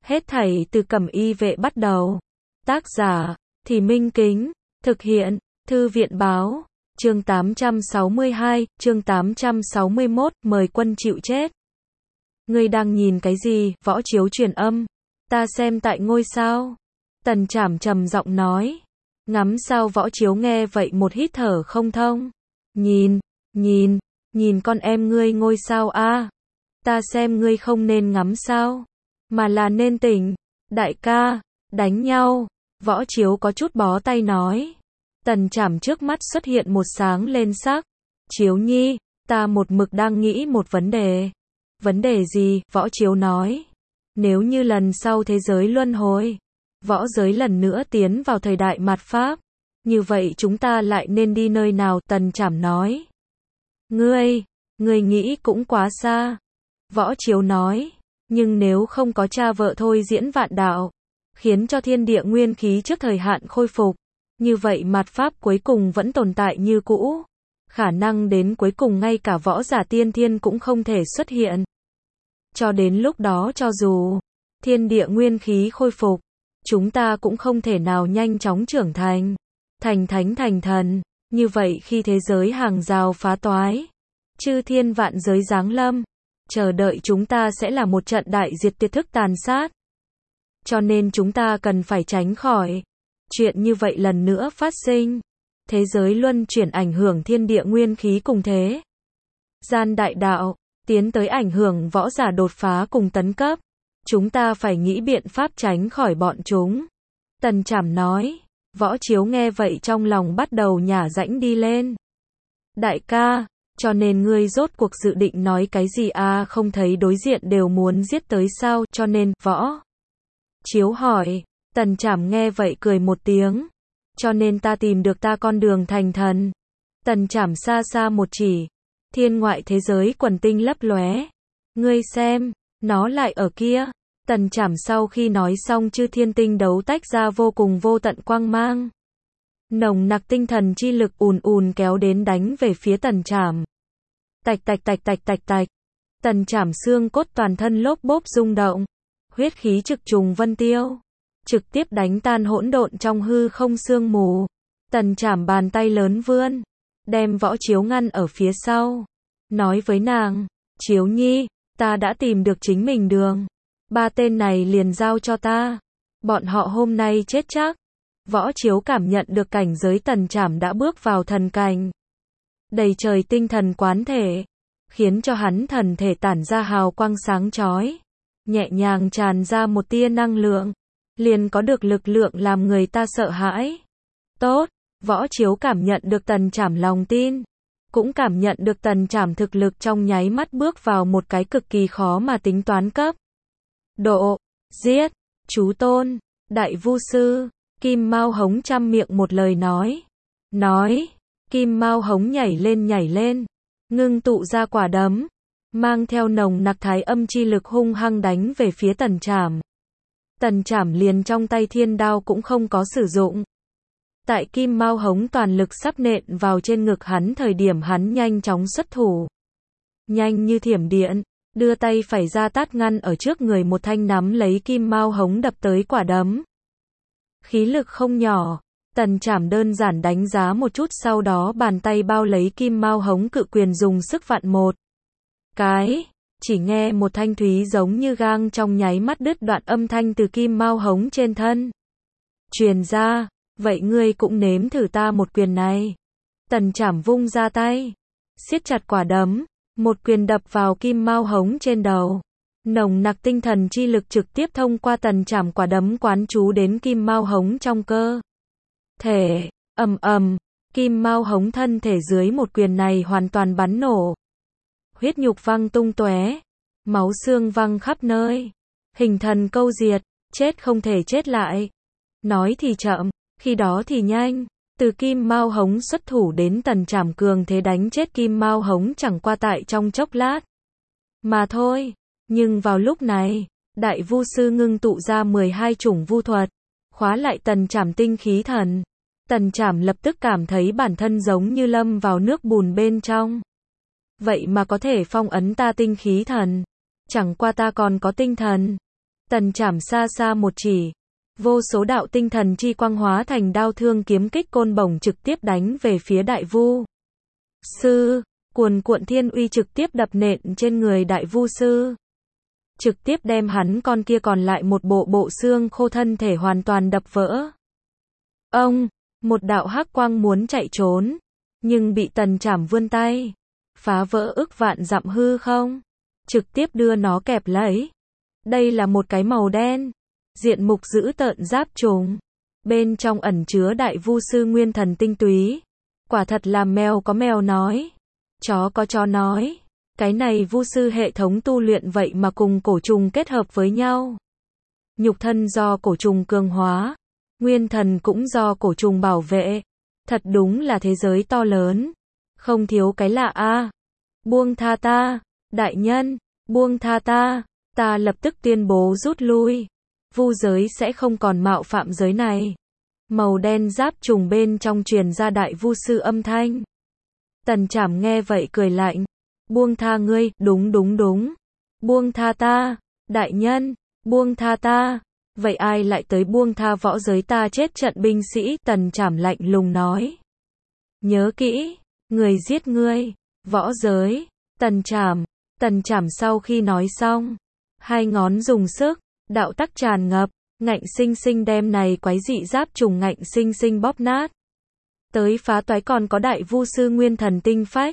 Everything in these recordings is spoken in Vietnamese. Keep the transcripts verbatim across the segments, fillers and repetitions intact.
Hết thảy từ Cẩm Y Vệ bắt đầu. Tác giả, Thì Minh Kính. Thực hiện, Thư viện Báo. Chương tám trăm sáu mươi hai, chương tám trăm sáu mươi mốt, mời quân chịu chết. Ngươi đang nhìn cái gì? Võ Chiếu truyền âm. Ta xem tại ngôi sao. Tần Trảm trầm giọng nói. Ngắm sao? Võ Chiếu nghe vậy một hít thở không thông. Nhìn, nhìn, nhìn con em ngươi ngôi sao a. À, ta xem ngươi không nên ngắm sao, mà là nên tỉnh. Đại ca, đánh nhau. Võ Chiếu có chút bó tay nói. Tần Trảm trước mắt xuất hiện một sáng lên sắc. Chiếu nhi, ta một mực đang nghĩ một vấn đề. Vấn đề gì? Võ Chiếu nói. Nếu như lần sau thế giới luân hồi, võ giới lần nữa tiến vào thời đại mạt Pháp, như vậy chúng ta lại nên đi nơi nào? Tần Trảm nói. Ngươi, ngươi nghĩ cũng quá xa. Võ Chiếu nói. Nhưng nếu không có cha vợ thôi diễn vạn đạo, khiến cho thiên địa nguyên khí trước thời hạn khôi phục, như vậy mạt Pháp cuối cùng vẫn tồn tại như cũ. Khả năng đến cuối cùng ngay cả võ giả tiên thiên cũng không thể xuất hiện. Cho đến lúc đó cho dù thiên địa nguyên khí khôi phục, chúng ta cũng không thể nào nhanh chóng trưởng thành, thành thánh thành thần. Như vậy khi thế giới hàng rào phá toái, chư thiên vạn giới giáng lâm, chờ đợi chúng ta sẽ là một trận đại diệt tuyệt thức tàn sát. Cho nên chúng ta cần phải tránh khỏi chuyện như vậy lần nữa phát sinh. Thế giới luân chuyển ảnh hưởng thiên địa nguyên khí cùng thế gian đại đạo, tiến tới ảnh hưởng võ giả đột phá cùng tấn cấp. Chúng ta phải nghĩ biện pháp tránh khỏi bọn chúng. Tần Trảm nói. Võ Chiếu nghe vậy trong lòng bắt đầu nhả rãnh đi lên. Đại ca, cho nên ngươi rốt cuộc dự định nói cái gì à? Không thấy đối diện đều muốn giết tới sao? Cho nên, Võ Chiếu hỏi. Tần Trảm nghe vậy cười một tiếng. Cho nên ta tìm được ta con đường thành thần. Tần Trảm xa xa một chỉ. Thiên ngoại thế giới quần tinh lấp lóe. Ngươi xem, nó lại ở kia. Tần Trảm sau khi nói xong chư thiên tinh đấu tách ra vô cùng vô tận quang mang. Nồng nặc tinh thần chi lực ùn ùn kéo đến đánh về phía Tần Trảm. Tạch tạch tạch tạch tạch tạch. Tần Trảm xương cốt toàn thân lốp bốp rung động. Huyết khí trực trùng vân tiêu, trực tiếp đánh tan hỗn độn trong hư không sương mù. Tần Trảm bàn tay lớn vươn, đem Võ Chiếu ngăn ở phía sau. Nói với nàng, Chiếu nhi, ta đã tìm được chính mình đường. Ba tên này liền giao cho ta. Bọn họ hôm nay chết chắc. Võ Chiếu cảm nhận được cảnh giới Tần Trảm đã bước vào thần cảnh. Đầy trời tinh thần quán thể, khiến cho hắn thần thể tản ra hào quang sáng chói. Nhẹ nhàng tràn ra một tia năng lượng, liền có được lực lượng làm người ta sợ hãi. Tốt, Võ Chiếu cảm nhận được Tần Trảm lòng tin, cũng cảm nhận được Tần Trảm thực lực trong nháy mắt bước vào một cái cực kỳ khó mà tính toán cấp độ. Giết, chú tôn, đại vu sư. Kim Mao Hống trăm miệng một lời nói. Nói, Kim Mao Hống nhảy lên nhảy lên, ngưng tụ ra quả đấm, mang theo nồng nặc thái âm chi lực hung hăng đánh về phía Tần Trảm. Tần Trảm liền trong tay thiên đao cũng không có sử dụng. Tại Kim Mao Hống toàn lực sắp nện vào trên ngực hắn thời điểm hắn nhanh chóng xuất thủ. Nhanh như thiểm điện, đưa tay phải ra tát ngăn ở trước người một thanh nắm lấy Kim Mao Hống đập tới quả đấm. Khí lực không nhỏ, Tần Trảm đơn giản đánh giá một chút sau đó bàn tay bao lấy Kim Mao Hống cự quyền dùng sức vặn một cái, chỉ nghe một thanh thúy giống như gang trong nháy mắt đứt đoạn âm thanh từ Kim Mao Hống trên thân truyền ra. Vậy ngươi cũng nếm thử ta một quyền này. Tần Trảm vung ra tay, siết chặt quả đấm, một quyền đập vào Kim Mao Hống trên đầu. Nồng nặc tinh thần chi lực trực tiếp thông qua Tần Trảm quả đấm quán trú đến Kim Mao Hống trong cơ thể. Ầm ầm, Kim Mao Hống thân thể dưới một quyền này hoàn toàn bắn nổ. Huyết nhục văng tung tóe, máu xương văng khắp nơi. Hình thần câu diệt, chết không thể chết lại. Nói thì chậm, khi đó thì nhanh. Từ Kim Mao Hống xuất thủ đến Tần Trảm cường thế đánh chết Kim Mao Hống chẳng qua tại trong chốc lát mà thôi. Nhưng vào lúc này, đại vu sư ngưng tụ ra mười hai chủng vu thuật, khóa lại Tần Trảm tinh khí thần. Tần Trảm lập tức cảm thấy bản thân giống như lâm vào nước bùn bên trong. Vậy mà có thể phong ấn ta tinh khí thần. Chẳng qua ta còn có tinh thần. Tần Trảm xa xa một chỉ, vô số đạo tinh thần chi quang hóa thành đao thương kiếm kích côn bổng trực tiếp đánh về phía Đại Vu Sư, cuồn cuộn thiên uy trực tiếp đập nện trên người Đại Vu Sư. Trực tiếp đem hắn con kia còn lại một bộ bộ xương khô thân thể hoàn toàn đập vỡ. Ông, một đạo hắc quang muốn chạy trốn, nhưng bị Tần Trảm vươn tay, phá vỡ ức vạn dặm hư không, trực tiếp đưa nó kẹp lấy. Đây là một cái màu đen, diện mục dữ tợn giáp trùng, bên trong ẩn chứa Đại Vu Sư nguyên thần tinh túy. Quả thật là mèo có mèo nói, chó có chó nói. Cái này Vu Sư hệ thống tu luyện vậy mà cùng cổ trùng kết hợp với nhau. Nhục thân do cổ trùng cường hóa, nguyên thần cũng do cổ trùng bảo vệ. Thật đúng là thế giới to lớn, không thiếu cái lạ a. À. Buông tha ta, đại nhân, buông tha ta, ta lập tức tuyên bố rút lui. Vu giới sẽ không còn mạo phạm giới này. Màu đen giáp trùng bên trong truyền ra Đại Vu Sư âm thanh. Tần Trảm nghe vậy cười lạnh. Buông tha ngươi, đúng đúng đúng. Buông tha ta, đại nhân, buông tha ta. Vậy ai lại tới buông tha võ giới ta chết trận binh sĩ? Tần Trảm lạnh lùng nói. Nhớ kỹ, người giết ngươi, võ giới, Tần Trảm. Tần Trảm sau khi nói xong, hai ngón dùng sức, đạo tắc tràn ngập, ngạnh sinh sinh đem này quái dị giáp trùng ngạnh sinh sinh bóp nát. Tới phá toái còn có Đại Vu Sư nguyên thần tinh phách.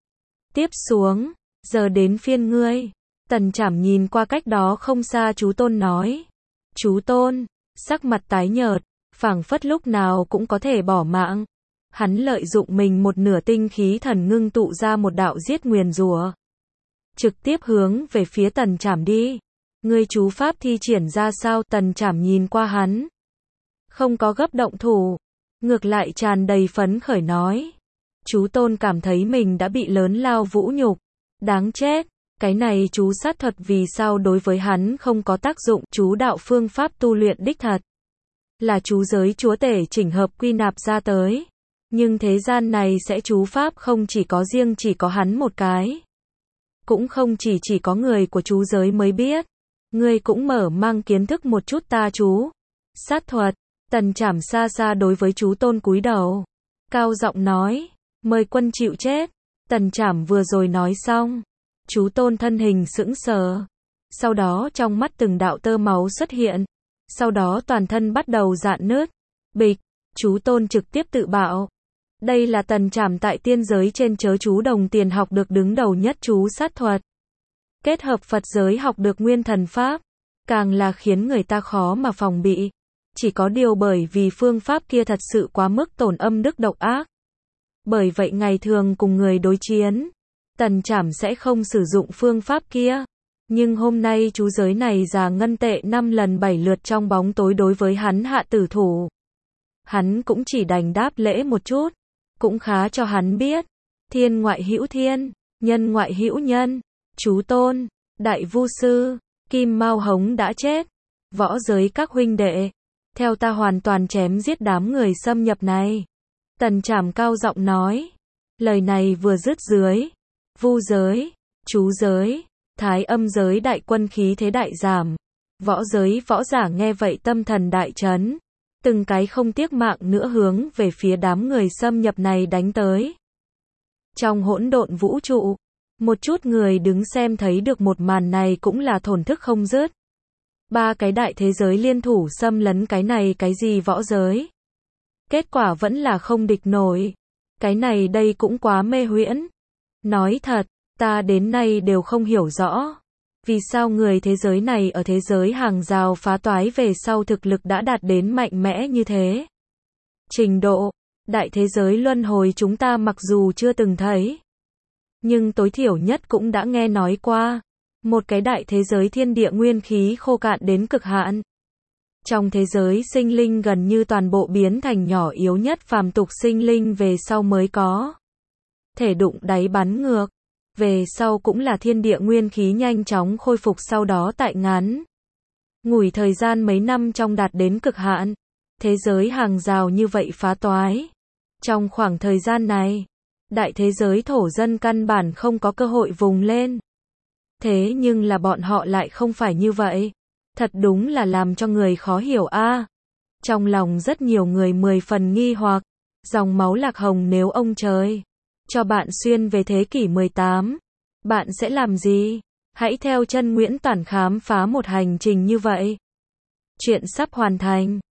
Tiếp xuống, giờ đến phiên ngươi. Tần Trảm nhìn qua cách đó không xa chú Tôn nói. Chú Tôn, sắc mặt tái nhợt, phảng phất lúc nào cũng có thể bỏ mạng. Hắn lợi dụng mình một nửa tinh khí thần ngưng tụ ra một đạo giết nguyền rủa, trực tiếp hướng về phía Tần Trảm đi. Ngươi chú pháp thi triển ra sao? Tần Trảm nhìn qua hắn, không có gấp động thủ, ngược lại tràn đầy phấn khởi nói. Chú Tôn cảm thấy mình đã bị lớn lao vũ nhục, đáng chết. Cái này chú sát thuật vì sao đối với hắn không có tác dụng? Chú đạo phương pháp tu luyện đích thật là chú giới chúa tể chỉnh hợp quy nạp ra tới, nhưng thế gian này sẽ chú pháp không chỉ có riêng chỉ có hắn một cái, cũng không chỉ chỉ có người của chú giới mới biết. Ngươi cũng mở mang kiến thức một chút ta chú sát thuật. Tần Trảm xa xa đối với chú Tôn cúi đầu, cao giọng nói, mời quân chịu chết. Tần Trảm vừa rồi nói xong, chú Tôn thân hình sững sờ, sau đó trong mắt từng đạo tơ máu xuất hiện, sau đó toàn thân bắt đầu rạn nứt. Bịch, chú Tôn trực tiếp tự bạo. Đây là Tần Trảm tại tiên giới trên chớ chú đồng tiền học được đứng đầu nhất chú sát thuật, kết hợp Phật giới học được nguyên thần pháp, càng là khiến người ta khó mà phòng bị. Chỉ có điều bởi vì phương pháp kia thật sự quá mức tổn âm đức độc ác. Bởi vậy ngày thường cùng người đối chiến, Tần Trảm sẽ không sử dụng phương pháp kia. Nhưng hôm nay chú giới này già ngân tệ năm lần bảy lượt trong bóng tối đối với hắn hạ tử thủ. Hắn cũng chỉ đành đáp lễ một chút, cũng khá cho hắn biết. Thiên ngoại hữu thiên, nhân ngoại hữu nhân. Chú Tôn, Đại Vu Sư, Kim Mao Hống đã chết. Võ giới các huynh đệ, theo ta hoàn toàn chém giết đám người xâm nhập này. Tần Trảm cao giọng nói. Lời này vừa dứt dưới, Vu giới, chú giới, Thái Âm giới đại quân khí thế đại giảm. Võ giới võ giả nghe vậy tâm thần đại chấn, từng cái không tiếc mạng nữa hướng về phía đám người xâm nhập này đánh tới. Trong hỗn độn vũ trụ, một chút người đứng xem thấy được một màn này cũng là thổn thức không dứt. Ba cái đại thế giới liên thủ xâm lấn cái này cái gì võ giới. Kết quả vẫn là không địch nổi. Cái này đây cũng quá mê huyễn. Nói thật, ta đến nay đều không hiểu rõ. Vì sao người thế giới này ở thế giới hàng rào phá toái về sau thực lực đã đạt đến mạnh mẽ như thế. Trình độ, đại thế giới luân hồi chúng ta mặc dù chưa từng thấy, nhưng tối thiểu nhất cũng đã nghe nói qua. Một cái đại thế giới thiên địa nguyên khí khô cạn đến cực hạn. Trong thế giới sinh linh gần như toàn bộ biến thành nhỏ yếu nhất phàm tục sinh linh về sau mới có thể đụng đáy bắn ngược. Về sau cũng là thiên địa nguyên khí nhanh chóng khôi phục, sau đó tại ngắn ngủi thời gian mấy năm trong đạt đến cực hạn. Thế giới hàng rào như vậy phá toái. Trong khoảng thời gian này, đại thế giới thổ dân căn bản không có cơ hội vùng lên. Thế nhưng là bọn họ lại không phải như vậy. Thật đúng là làm cho người khó hiểu a. Trong lòng rất nhiều người mười phần nghi hoặc, dòng máu Lạc Hồng nếu ông trời cho bạn xuyên về thế kỷ mười tám, bạn sẽ làm gì? Hãy theo chân Nguyễn Toản khám phá một hành trình như vậy. Chuyện sắp hoàn thành.